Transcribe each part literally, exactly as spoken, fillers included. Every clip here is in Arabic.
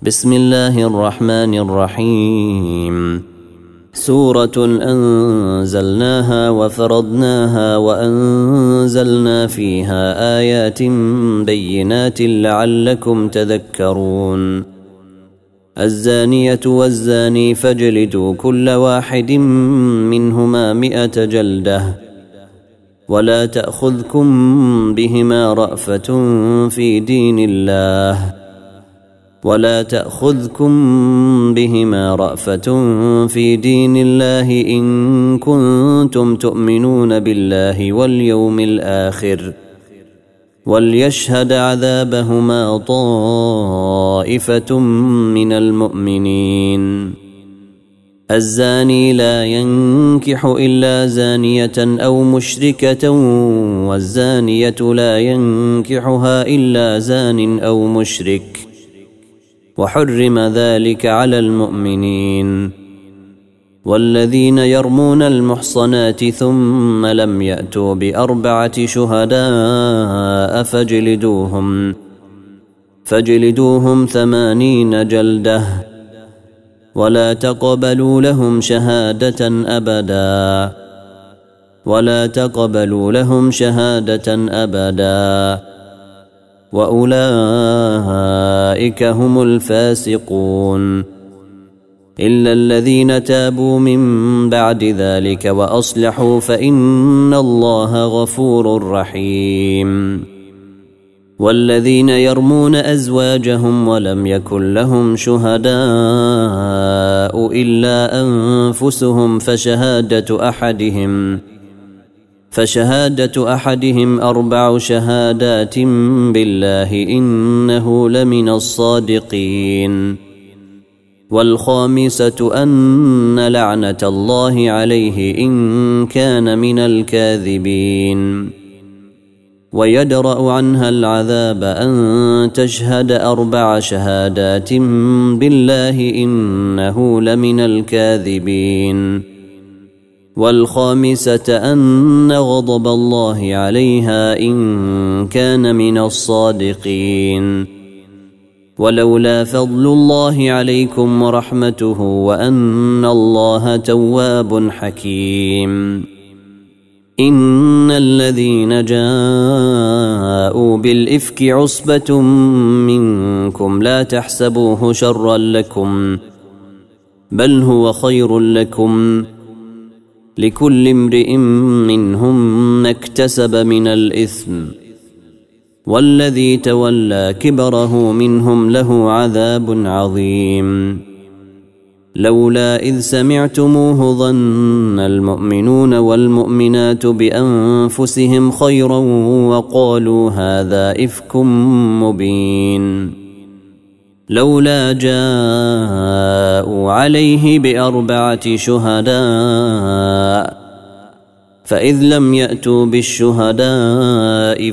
بسم الله الرحمن الرحيم. سورة أنزلناها وفرضناها وأنزلنا فيها آيات بينات لعلكم تذكرون. الزانية والزاني فاجلدوا كل واحد منهما مئة جلدة ولا تأخذكم بهما رأفة في دين الله ولا تأخذكم بهما رأفة في دين الله إن كنتم تؤمنون بالله واليوم الآخر وليشهد عذابهما طائفة من المؤمنين. الزاني لا ينكح إلا زانية أو مشركة والزانية لا ينكحها إلا زان أو مشرك وحرم ذلك على المؤمنين. والذين يرمون المحصنات ثم لم يأتوا بأربعة شهداء فاجلدوهم فاجلدوهم ثمانين جلدة ولا تقبلوا لهم شهادة أبدا ولا تقبلوا لهم شهادة أبدا وأولئك هم الفاسقون إلا الذين تابوا من بعد ذلك وأصلحوا فإن الله غفور رحيم. والذين يرمون أزواجهم ولم يكن لهم شهداء إلا أنفسهم فشهادة أحدهم فشهادة أحدهم أربع شهادات بالله إنه لمن الصادقين. والخامسة أن لعنة الله عليه إن كان من الكاذبين. ويدرأ عنها العذاب أن تشهد أربع شهادات بالله إنه لمن الكاذبين. والخامسة أن غضب الله عليها إن كان من الصادقين. ولولا فضل الله عليكم ورحمته وأن الله تواب حكيم. إن الذين جاءوا بالإفك عصبة منكم لا تحسبوه شرا لكم بل هو خير لكم لكل امرئ منهم ما اكتسب من الإثم والذي تولى كبره منهم له عذاب عظيم. لولا إذ سمعتموه ظن المؤمنون والمؤمنات بأنفسهم خيرا وقالوا هذا إفك مبين. لولا جاءوا عليه بأربعة شهداء فإذ لم يأتوا بالشهداء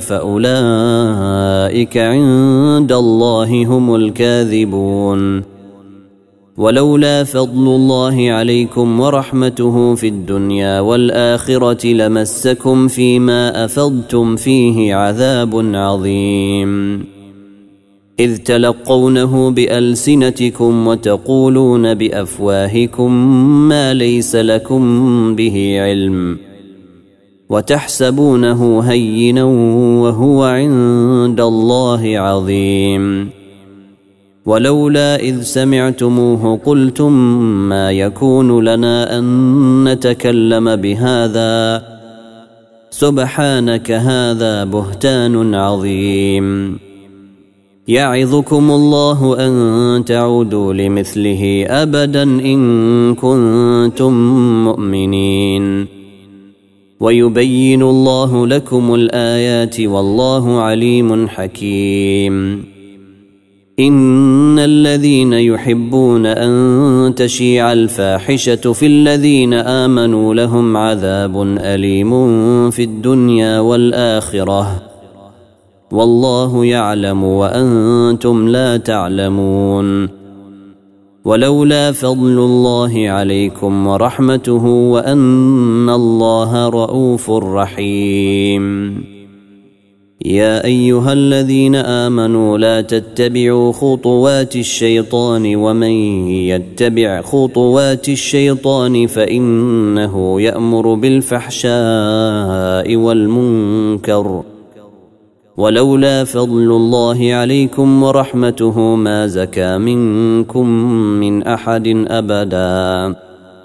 فأولئك عند الله هم الكاذبون. ولولا فضل الله عليكم ورحمته في الدنيا والآخرة لمسكم فيما أفضتم فيه عذاب عظيم. إذ تلقونه بألسنتكم وتقولون بأفواهكم ما ليس لكم به علم وتحسبونه هينا وهو عند الله عظيم. ولولا إذ سمعتموه قلتم ما يكون لنا أن نتكلم بهذا سبحانك هذا بهتان عظيم. يعظكم الله أن تعودوا لمثله أبدا إن كنتم مؤمنين. ويبين الله لكم الآيات والله عليم حكيم. إن الذين يحبون أن تشيع الفاحشة في الذين آمنوا لهم عذاب أليم في الدنيا والآخرة والله يعلم وأنتم لا تعلمون. ولولا فضل الله عليكم ورحمته وأن الله رؤوف رحيم. يا أيها الذين آمنوا لا تتبعوا خطوات الشيطان ومن يتبع خطوات الشيطان فإنه يأمر بالفحشاء والمنكر ولولا فضل الله عليكم ورحمته ما زكى منكم من أحد أبدا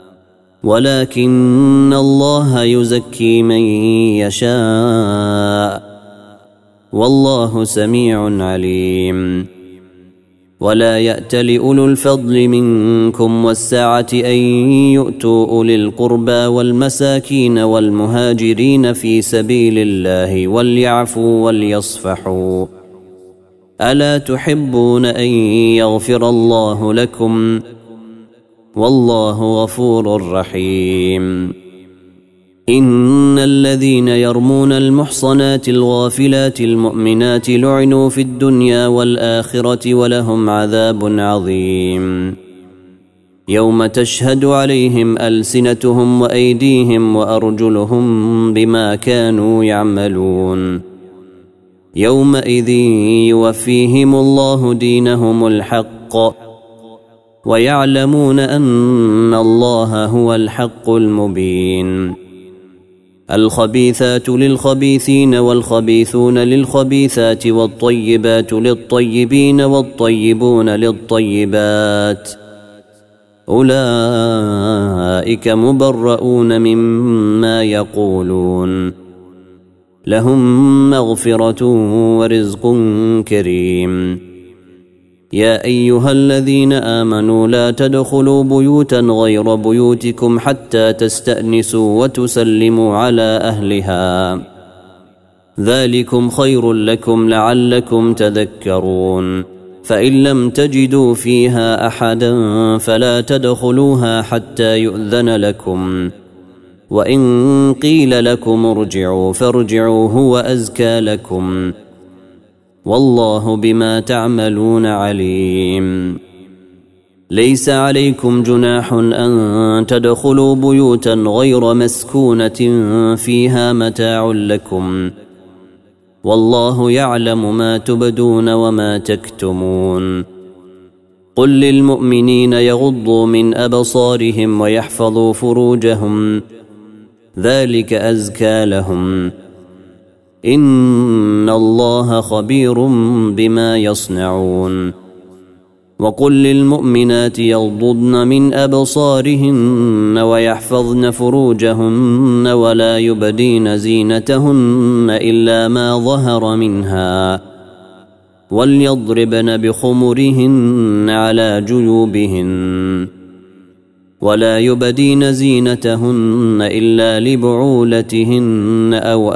ولكن الله يزكي من يشاء والله سميع عليم ولا يأتل أولو الفضل منكم والسعة أن يؤتوا أولي القربى والمساكين والمهاجرين في سبيل الله وليعفوا وليصفحوا ألا تحبون أن يغفر الله لكم والله غفور رحيم إن الذين يرمون المحصنات الغافلات المؤمنات لعنوا في الدنيا والآخرة ولهم عذاب عظيم يوم تشهد عليهم ألسنتهم وأيديهم وأرجلهم بما كانوا يعملون يومئذ يوفيهم الله دينهم الحق ويعلمون أن الله هو الحق المبين الخبيثات للخبيثين والخبيثون للخبيثات والطيبات للطيبين والطيبون للطيبات أولئك مبرؤون مما يقولون لهم مغفرة ورزق كريم يا أيها الذين آمنوا لا تدخلوا بيوتا غير بيوتكم حتى تستأنسوا وتسلموا على أهلها ذلكم خير لكم لعلكم تذكرون فإن لم تجدوا فيها أحدا فلا تدخلوها حتى يؤذن لكم وإن قيل لكم ارجعوا فارجعوا هو أزكى لكم والله بما تعملون عليم ليس عليكم جناح أن تدخلوا بيوتا غير مسكونة فيها متاع لكم والله يعلم ما تبدون وما تكتمون قل للمؤمنين يغضوا من أبصارهم ويحفظوا فروجهم ذلك أزكى لهم إن الله خبير بما يصنعون وقل للمؤمنات يغضضن من أبصارهن ويحفظن فروجهن ولا يبدين زينتهن إلا ما ظهر منها وليضربن بخمرهن على جيوبهن ولا يبدين زينتهن إلا لبعولتهن أو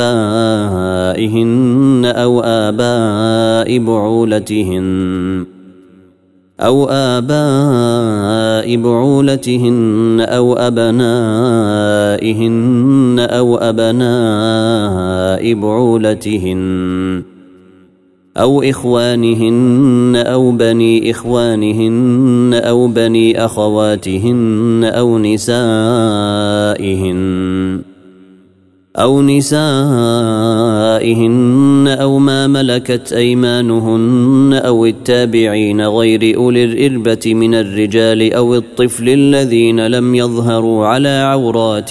آبائهن أو آباء بعولتهن أو آباء بعولتهن أو أبنائهن أو أبناء بعولتهن أو إخوانهن أو بني إخوانهن أو بني أخواتهن أو نسائهن أو نسائهن أو ما ملكت أيمانهن أو التابعين غير أولي الإربة من الرجال أو الطفل الذين لم يظهروا على عورات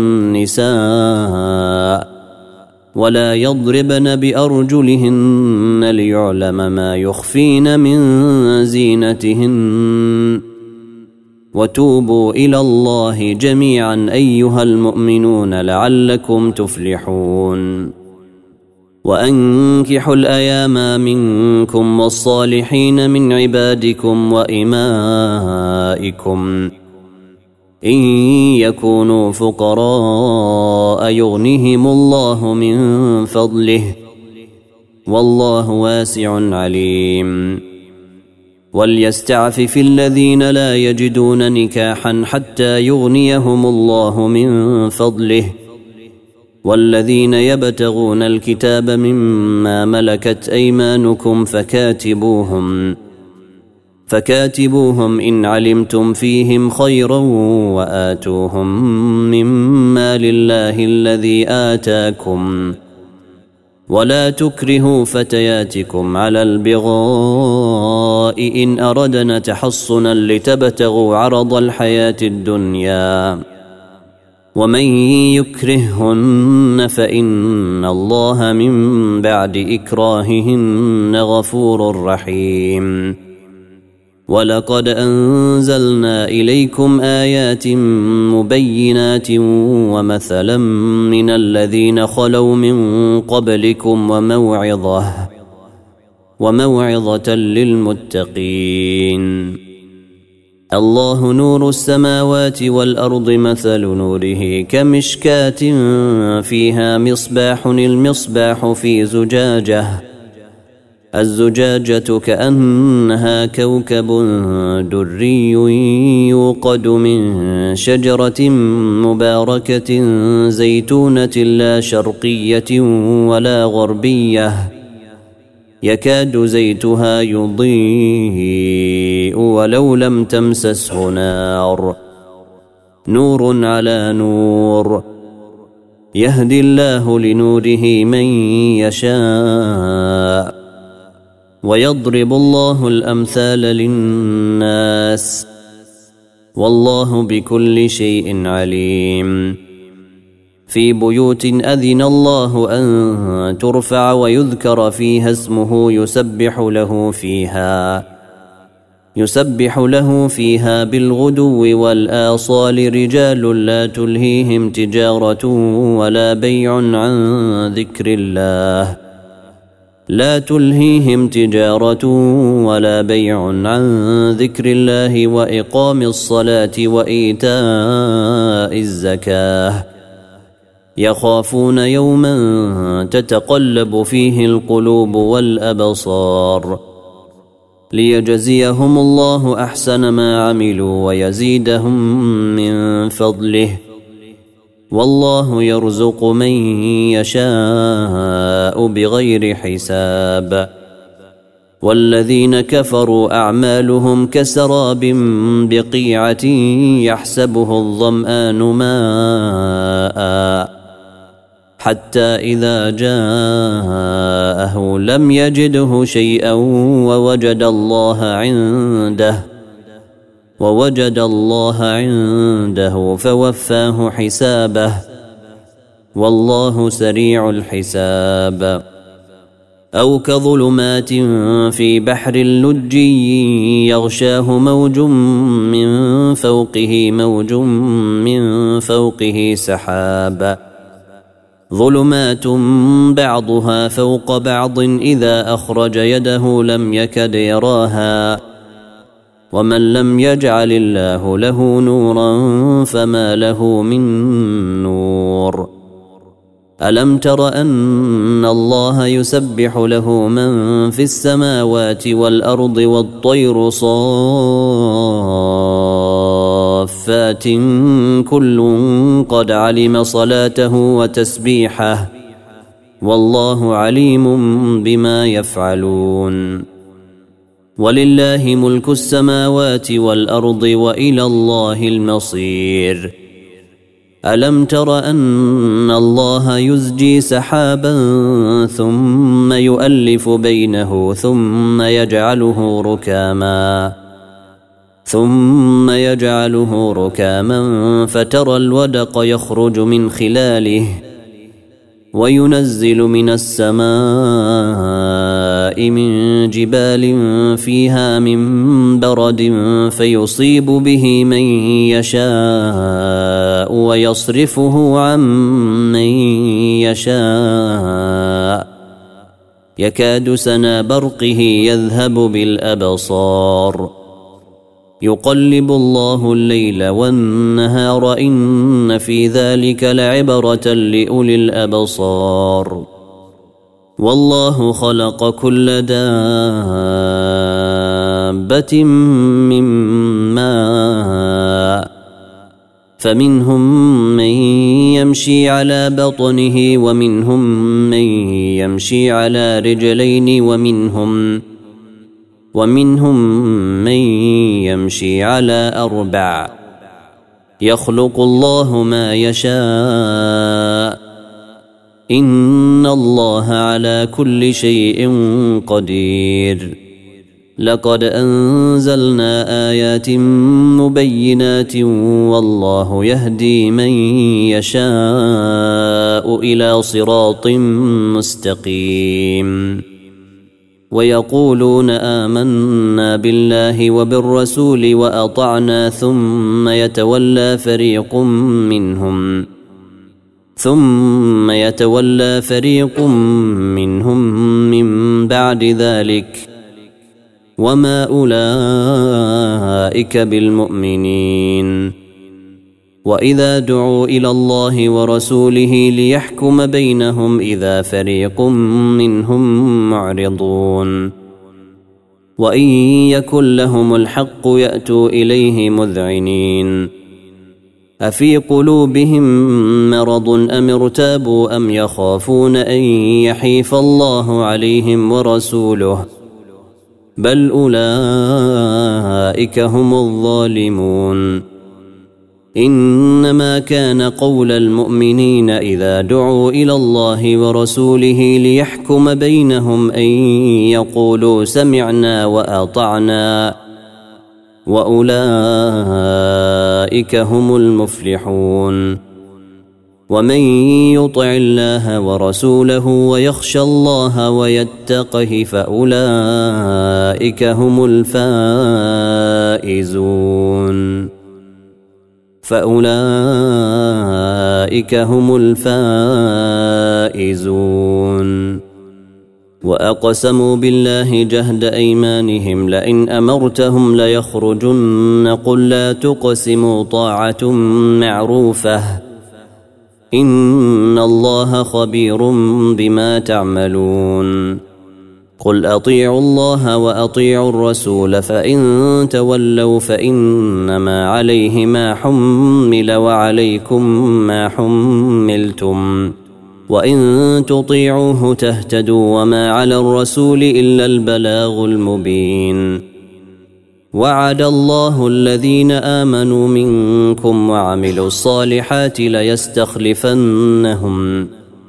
النساء ولا يضربن بأرجلهن ليعلم ما يخفين من زينتهن وتوبوا إلى الله جميعا أيها المؤمنون لعلكم تفلحون وأنكحوا الأيام منكم والصالحين من عبادكم وإمائكم إن يكونوا فقراء يغنهم الله من فضله والله واسع عليم وليستعفف الذين لا يجدون نكاحا حتى يغنيهم الله من فضله والذين يبتغون الكتاب مما ملكت أيمانكم فكاتبوهم فكاتبوهم إن علمتم فيهم خيرا وآتوهم مما لله الذي آتاكم ولا تكرهوا فتياتكم على البغاء إن أردنا تحصنا لتبتغوا عرض الحياة الدنيا ومن يكرههن فإن الله من بعد إكراههن غفور رحيم ولقد أنزلنا إليكم آيات مبينات ومثلا من الذين خلوا من قبلكم وموعظة وموعظة للمتقين الله نور السماوات والأرض مثل نوره كمشكاة فيها مصباح المصباح في زجاجة الزجاجة كأنها كوكب دري يوقد من شجرة مباركة زيتونة لا شرقية ولا غربية يكاد زيتها يضيء ولو لم تمسسه نار نور على نور يهدي الله لنوره من يشاء ويضرب الله الأمثال للناس والله بكل شيء عليم في بيوت أذن الله أن ترفع ويذكر فيها اسمه يسبح له فيها يسبح له فيها بالغدو والآصال رجال لا تلهيهم تجارة ولا بيع عن ذكر الله لا تلهيهم تجارة ولا بيع عن ذكر الله وإقام الصلاة وإيتاء الزكاة يخافون يوما تتقلب فيه القلوب والأبصار ليجزيهم الله أحسن ما عملوا ويزيدهم من فضله والله يرزق من يشاء بغير حساب والذين كفروا أعمالهم كسراب بقيعة يحسبه الظمآن ماء حتى إذا جاءه لم يجده شيئا ووجد الله عنده ووجد الله عنده فوفاه حسابه والله سريع الحساب أو كظلمات في بحر لجي يغشاه موج من فوقه موج من فوقه سحاب ظلمات بعضها فوق بعض إذا أخرج يده لم يكد يراها ومن لم يجعل الله له نورا فما له من نور ألم تر أن الله يسبح له من في السماوات والأرض والطير صافات كل قد علم صلاته وتسبيحه والله عليم بما يفعلون ولله ملك السماوات والأرض وإلى الله المصير ألم تر أن الله يزجي سحابا ثم يؤلف بينه ثم يجعله ركاما ثم يجعله ركاما فترى الودق يخرج من خلاله وينزل من السماء من جبال فيها من برد فيصيب به من يشاء ويصرفه عن من يشاء يكاد سنا برقه يذهب بالأبصار يقلب الله الليل والنهار إن في ذلك لعبرة لأولي الأبصار والله خلق كل دابة من ماء فمنهم من يمشي على بطنه ومنهم من يمشي على رجلين ومنهم ومنهم من يمشي على أربع يخلق الله ما يشاء إن الله على كل شيء قدير لقد أنزلنا آيات مبينات والله يهدي من يشاء إلى صراط مستقيم ويقولون آمنا بالله وبالرسول وأطعنا ثم يتولى فريق منهم ثم يتولى فريق منهم من بعد ذلك وما أولئك بالمؤمنين وإذا دعوا إلى الله ورسوله ليحكم بينهم إذا فريق منهم معرضون وإن يكن لهم الحق يأتوا إليه مذعنين أفي قلوبهم مرض أم ارتابوا أم يخافون أن يحيف الله عليهم ورسوله بل أولئك هم الظالمون إنما كان قول المؤمنين إذا دعوا إلى الله ورسوله ليحكم بينهم أن يقولوا سمعنا وأطعنا وأولئك هم المفلحون ومن يطع الله ورسوله ويخشى الله ويتقه فأولئك هم الفائزون فأولئك هم الفائزون وأقسموا بالله جهد أيمانهم لئن أمرتهم ليخرجن قل لا تقسموا طاعة معروفة إن الله خبير بما تعملون قل أطيعوا الله وأطيعوا الرسول فإن تولوا فإنما عليه ما حمل وعليكم ما حملتم وإن تطيعوه تهتدوا وما على الرسول إلا البلاغ المبين وعد الله الذين آمنوا منكم وعملوا الصالحات ليستخلفنهم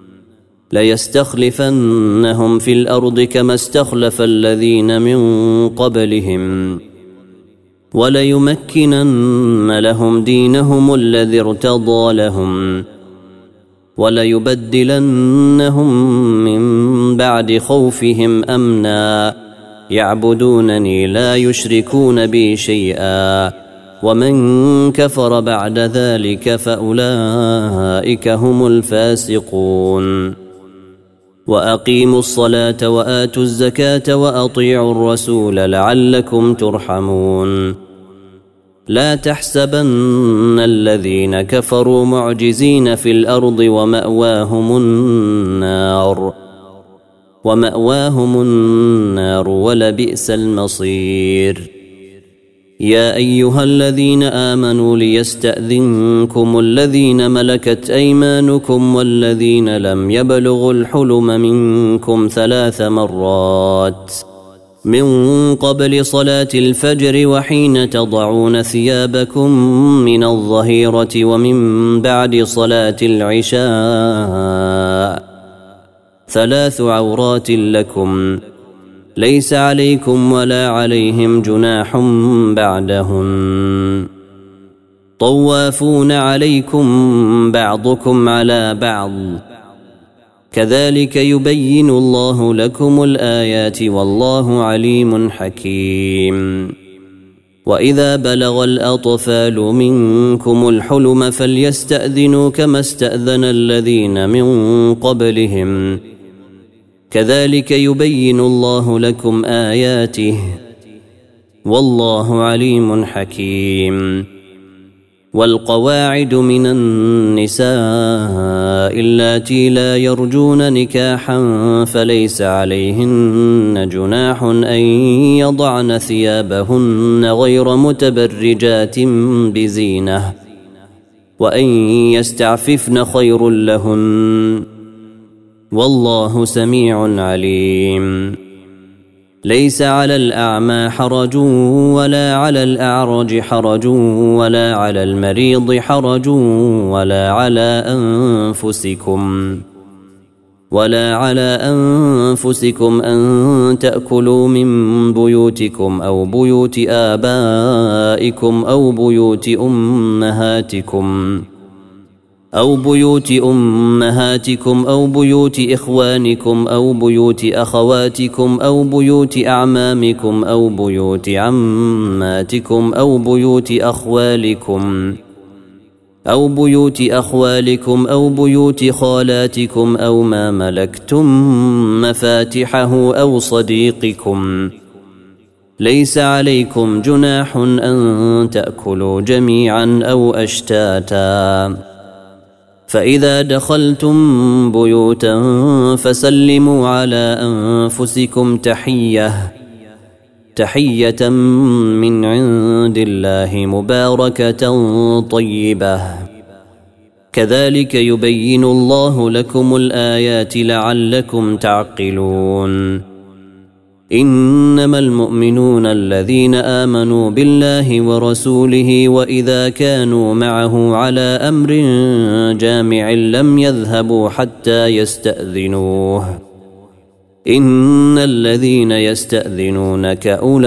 ليستخلفنهم في الأرض كما استخلف الذين من قبلهم وليمكنن لهم دينهم الذي ارتضى لهم وليبدلنهم من بعد خوفهم أمنا يعبدونني لا يشركون بي شيئا ومن كفر بعد ذلك فأولئك هم الفاسقون وأقيموا الصلاة وآتوا الزكاة وأطيعوا الرسول لعلكم ترحمون لا تحسبن الذين كفروا معجزين في الأرض ومأواهم النار ومأواهم النار ولبئس المصير يا أيها الذين آمنوا ليستأذنكم الذين ملكت أيمانكم والذين لم يبلغوا الحلم منكم ثلاث مرات من قبل صلاة الفجر وحين تضعون ثيابكم من الظهيرة ومن بعد صلاة العشاء ثلاث عورات لكم ليس عليكم ولا عليهم جناح بعدهن طوافون عليكم بعضكم على بعض كذلك يبين الله لكم الآيات والله عليم حكيم وإذا بلغ الأطفال منكم الحلم فليستأذنوا كما استأذن الذين من قبلهم كذلك يبين الله لكم آياته والله عليم حكيم والقواعد من النساء اللاتي لا يرجون نكاحا فليس عليهن جناح أن يضعن ثيابهن غير متبرجات بزينة وأن يستعففن خير لهن والله سميع عليم ليس على الأعمى حرج ولا على الأعرج حرج ولا على المريض حرج ولا على أنفسكم ولا على أنفسكم أن تأكلوا من بيوتكم أو بيوت آبائكم أو بيوت أمهاتكم أو بيوت أمهاتكم أو بيوت إخوانكم أو بيوت أخواتكم أو بيوت أعمامكم أو بيوت عماتكم أو بيوت أخوالكم أو بيوت أخوالكم أو بيوت خالاتكم أو ما ملكتم مفاتحه أو صديقكم. ليس عليكم جناح أن تأكلوا جميعا أو أشتاتا. فإذا دخلتم بيوتا فسلموا على أنفسكم تحية تحية من عند الله مباركة طيبة. كذلك يبين الله لكم الآيات لعلكم تعقلون. إنما المؤمنون الذين آمنوا بالله ورسوله وإذا كانوا معه على أمر جامع لم يذهبوا حتى يستأذنوه. إن الذين يستأذنونك أولئك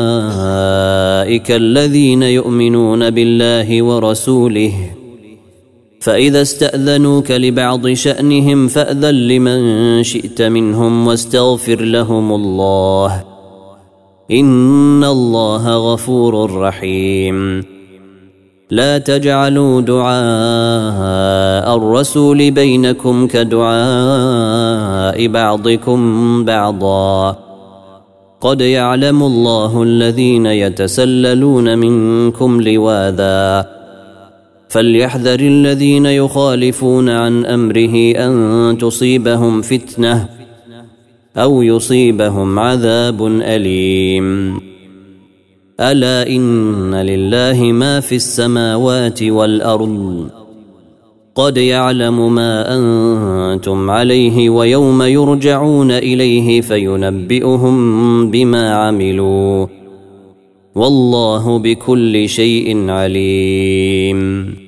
الذين يؤمنون بالله ورسوله فإذا استأذنوك لبعض شأنهم فأذن لمن شئت منهم واستغفر لهم الله إن الله غفور رحيم. لا تجعلوا دعاء الرسول بينكم كدعاء بعضكم بعضا قد يعلم الله الذين يتسللون منكم لواذا فليحذر الذين يخالفون عن أمره أن تصيبهم فتنة أو يصيبهم عذاب أليم. ألا إن لله ما في السماوات والأرض قد يعلم ما أنتم عليه ويوم يرجعون إليه فينبئهم بما عملوا والله بكل شيء عليم.